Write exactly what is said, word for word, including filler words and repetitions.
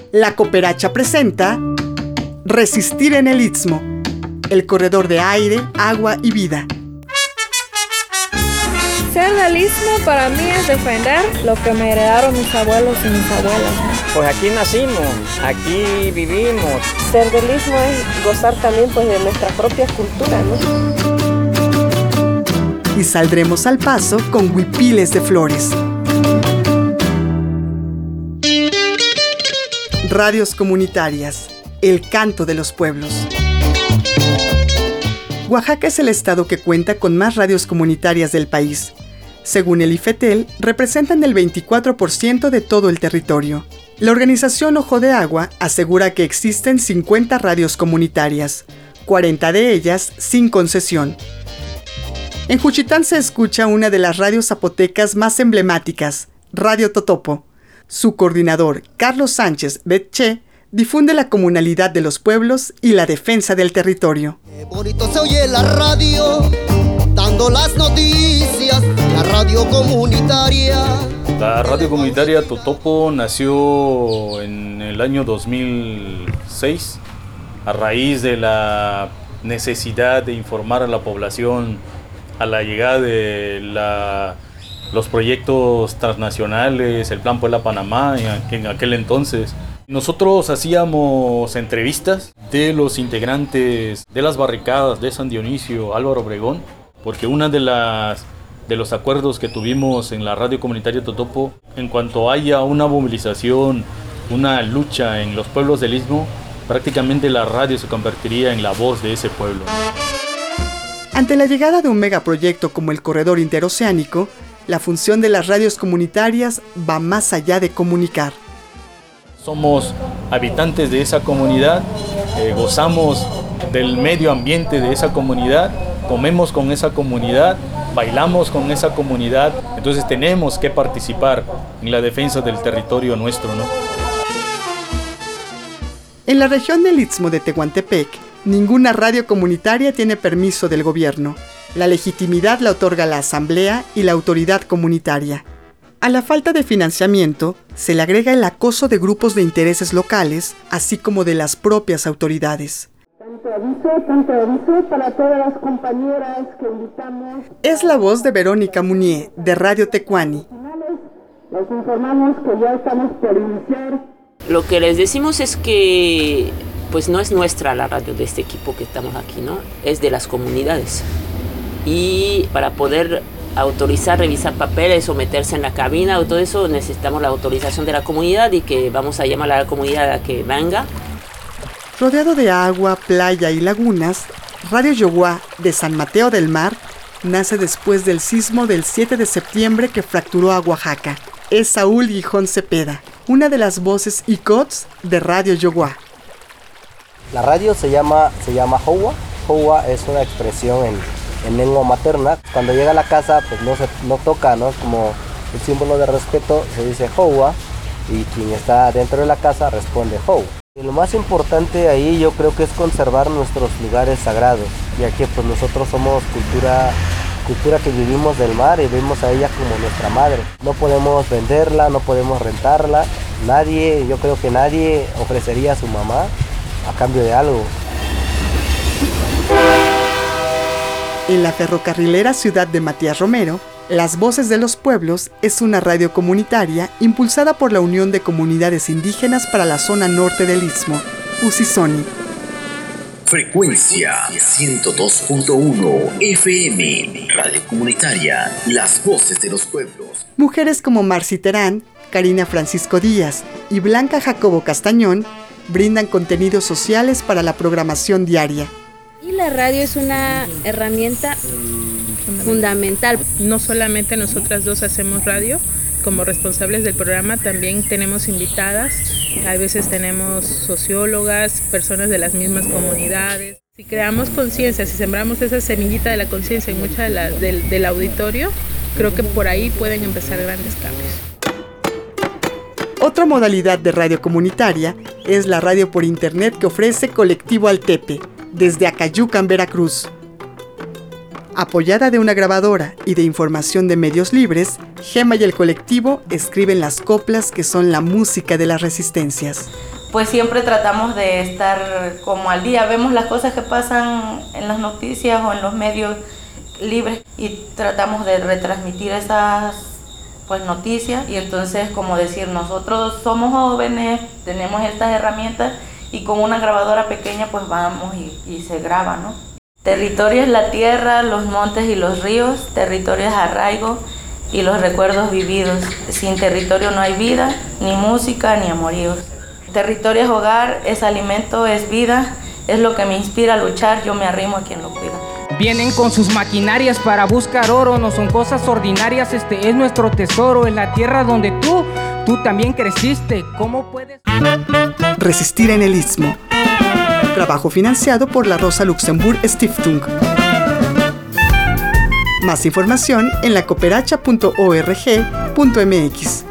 La Cooperacha presenta Resistir en el Istmo, el corredor de aire, agua y vida. Ser del Istmo para mí es defender lo que me heredaron mis abuelos y mis abuelas. Pues aquí nacimos, aquí vivimos. Ser del Istmo es gozar también pues, de nuestra propia cultura, ¿no? Y saldremos al paso con huipiles de flores. Radios comunitarias, el canto de los pueblos. Oaxaca es el estado que cuenta con más radios comunitarias del país. Según el IFETEL, representan el veinticuatro por ciento de todo el territorio. La organización Ojo de Agua asegura que existen cincuenta radios comunitarias, cuarenta de ellas sin concesión. En Juchitán se escucha una de las radios zapotecas más emblemáticas, Radio Totopo. Su coordinador, Carlos Sánchez Betche, difunde la comunalidad de los pueblos y la defensa del territorio. Qué bonito se oye la radio, dando las noticias, la radio comunitaria. La radio comunitaria Totopo nació en el año dos mil seis a raíz de la necesidad de informar a la población a la llegada de la, los proyectos transnacionales, el Plan Puebla-Panamá en aquel entonces. Nosotros hacíamos entrevistas de los integrantes de las barricadas de San Dionisio, Álvaro Obregón, porque una de las de los acuerdos que tuvimos en la radio comunitaria Totopo, en cuanto haya una movilización, una lucha en los pueblos del Istmo, prácticamente la radio se convertiría en la voz de ese pueblo. Ante la llegada de un megaproyecto como el Corredor Interoceánico, la función de las radios comunitarias va más allá de comunicar. Somos habitantes de esa comunidad, eh, gozamos del medio ambiente de esa comunidad, comemos con esa comunidad, bailamos con esa comunidad, entonces tenemos que participar en la defensa del territorio nuestro, ¿no? En la región del Istmo de Tehuantepec, ninguna radio comunitaria tiene permiso del gobierno. La legitimidad la otorga la asamblea y la autoridad comunitaria. A la falta de financiamiento, se le agrega el acoso de grupos de intereses locales, así como de las propias autoridades. Tanto aviso, tanto aviso para todas las compañeras que invitamos. Es la voz de Verónica Munier, de Radio Tecuani. Les informamos que ya estamos por iniciar. Lo que les decimos es que pues no es nuestra la radio de este equipo que estamos aquí, ¿no? Es de las comunidades. Y para poder autorizar, revisar papeles o meterse en la cabina o todo eso, necesitamos la autorización de la comunidad y que vamos a llamar a la comunidad a que venga. Rodeado de agua, playa y lagunas, Radio Yoguá de San Mateo del Mar nace después del sismo del siete de septiembre que fracturó a Oaxaca. Es Saúl Gijón Cepeda, una de las voces I C O T S de Radio Yoguá. La radio se llama, se llama Jowa. Jowa es una expresión en, en lengua materna. Cuando llega a la casa, pues no se no toca, ¿no? Como el símbolo de respeto, se dice Jowa, y quien está dentro de la casa responde Jow. Y lo más importante ahí yo creo que es conservar nuestros lugares sagrados, ya que pues nosotros somos cultura, cultura que vivimos del mar y vemos a ella como nuestra madre. No podemos venderla, no podemos rentarla. Nadie, yo creo que nadie ofrecería a su mamá a cambio de algo. En la ferrocarrilera ciudad de Matías Romero, Las Voces de los Pueblos es una radio comunitaria impulsada por la Unión de Comunidades Indígenas para la Zona Norte del Istmo, UCISONI. Frecuencia ciento dos punto uno F M, radio comunitaria, Las Voces de los Pueblos. Mujeres como Marci Terán, Karina Francisco Díaz y Blanca Jacobo Castañón brindan contenidos sociales para la programación diaria. Y la radio es una herramienta fundamental. No solamente nosotras dos hacemos radio, como responsables del programa también tenemos invitadas, a veces tenemos sociólogas, personas de las mismas comunidades. Si creamos conciencia, si sembramos esa semillita de la conciencia en mucha de la, del, del auditorio, creo que por ahí pueden empezar grandes cambios. Otra modalidad de radio comunitaria es la radio por internet que ofrece Colectivo Altepe, desde Acayucan, Veracruz. Apoyada de una grabadora y de información de medios libres, Gema y el colectivo escriben las coplas que son la música de las resistencias. pues siempre tratamos de estar como al día. Vemos las cosas que pasan en las noticias o en los medios libres y tratamos de retransmitir esas pues noticias, y entonces como decir, nosotros somos jóvenes, tenemos estas herramientas y con una grabadora pequeña pues vamos y, y se graba, ¿no? Territorio es la tierra, los montes y los ríos, territorio es arraigo y los recuerdos vividos. Sin territorio no hay vida, ni música, ni amoríos. Territorio es hogar, es alimento, es vida, es lo que me inspira a luchar, yo me arrimo a quien lo cuida. Vienen con sus maquinarias para buscar oro, no son cosas ordinarias, este es nuestro tesoro, en la tierra donde tú, tú también creciste. ¿Cómo puedes...? Resistir en el Istmo. Trabajo financiado por la Rosa Luxemburg Stiftung. Más información en la cooperacha punto org punto m x.